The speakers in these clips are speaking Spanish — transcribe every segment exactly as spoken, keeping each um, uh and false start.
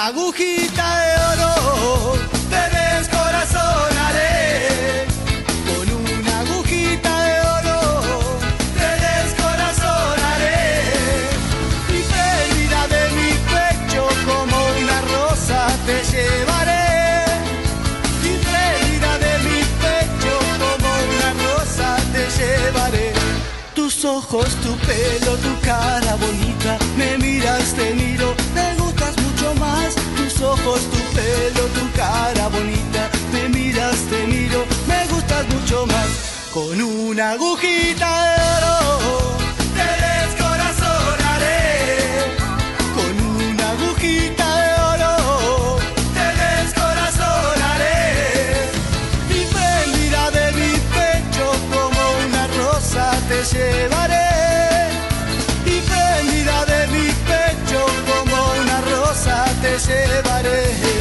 una agujita de oro te descorazonaré. Con una agujita de oro te descorazonaré. Y prendida de mi pecho como una rosa te llevaré. Y prendida de mi pecho como una rosa te llevaré. Tus ojos, tu pelo, tu cara bonita, me miras, te miro, me gustas mucho más. Tus ojos, tu pelo, tu cara bonita, me miras, te miro, me gustas mucho más. Con una agujita de oro te descorazonaré. Con una agujita de oro te descorazonaré. Y prendida de mi pecho como una rosa te llevaré. Y prendida de mi pecho como una rosa te llevaré.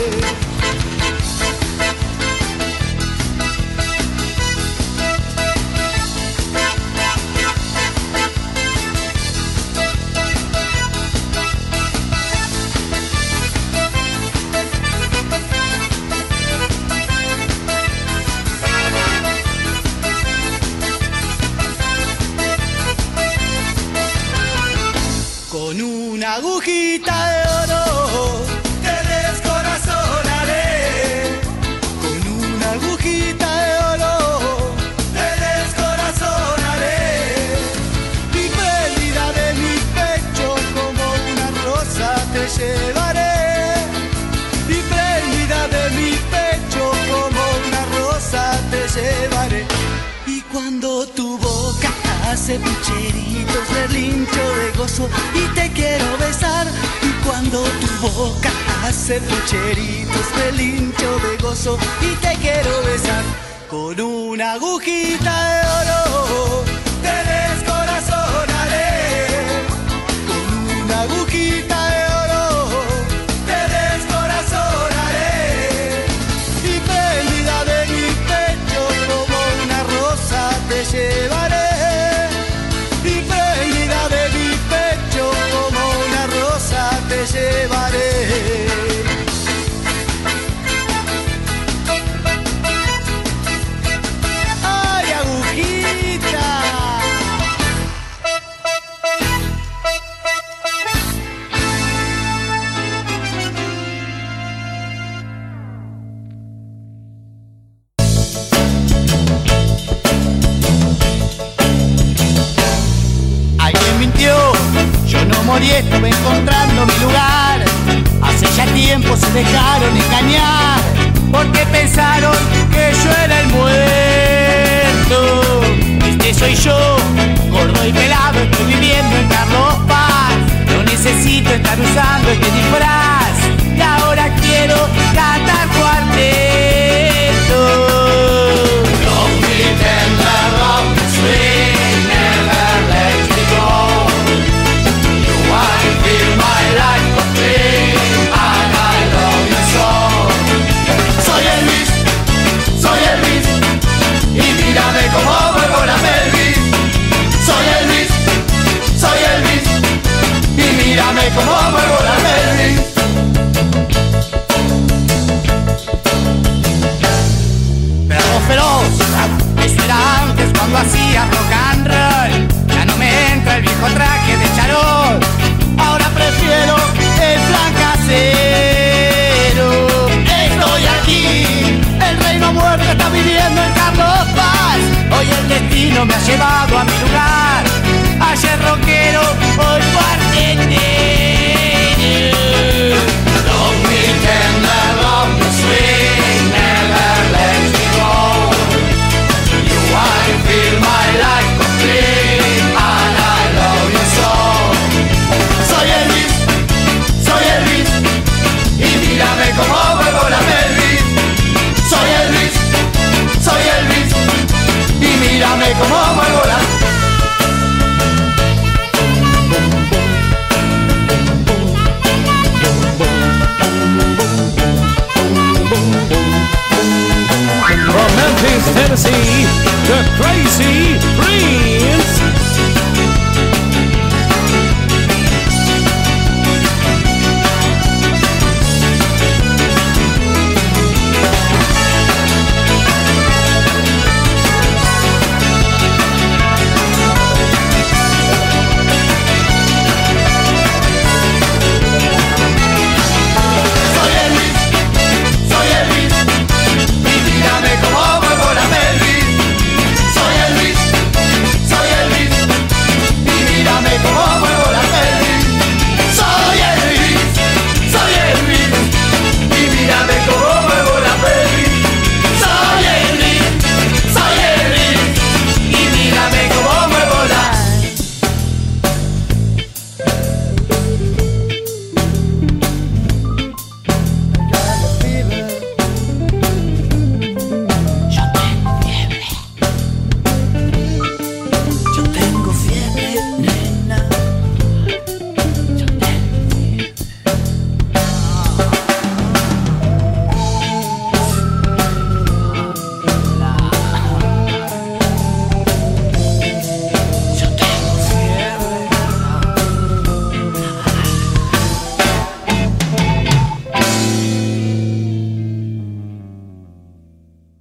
Con una agujita de oro te descorazonaré. Con una agujita de oro te descorazonaré. Y prendida de mi pecho como una rosa te llevaré. Y prendida de mi pecho como una rosa te llevaré. Y cuando tu boca hace pucheritos, relincho de gozo y te quiero besar. Y cuando tu boca hace pucheritos, relincho de gozo y te quiero besar. Con una agujita de oro te descorazonaré. Con una agujita de oro te descorazonaré. Y prendida de mi pecho como una rosa te llevaré. Y prendida de mi pecho como una rosa te llevaré. ¡Ay, agujita! Alguien mintió, yo no morí, estuve encontrando mi lugar. Hace ya tiempo se dejaron engañar, porque pensaron que yo era el muerto. Este soy yo, gordo y pelado, estoy viviendo en Carlos Paz. No necesito estar usando este disfraz, y ahora quiero cantar cuarteto. Long me tender, long me sweet, never let me go. You want to feel my life complete, and I love you so. Soy Elvis, soy Elvis, y mírame como vuelvo la pelvis. Soy Elvis, soy Elvis, y mírame como vuelvo la pelvis. Perro feroz, eso era antes cuando hacía rock and roll. Ya no me entra el viejo traje de charol. Ahora prefiero el plan casero. Estoy aquí, el rey no muerto está viviendo en Carlos Paz. Hoy el destino me ha llevado a mi lugar. Ayer rockero, hoy cuartetero. Love me tender, love me sweet, never let me go. You want to feel my life complete, and I love you so. Soy Elvis, soy Elvis, y mírame como vuelvo la pelvis. Soy Elvis, soy Elvis, y mírame como vuelvo la pelvis. From Memphis, Tennessee, the Crazy Three.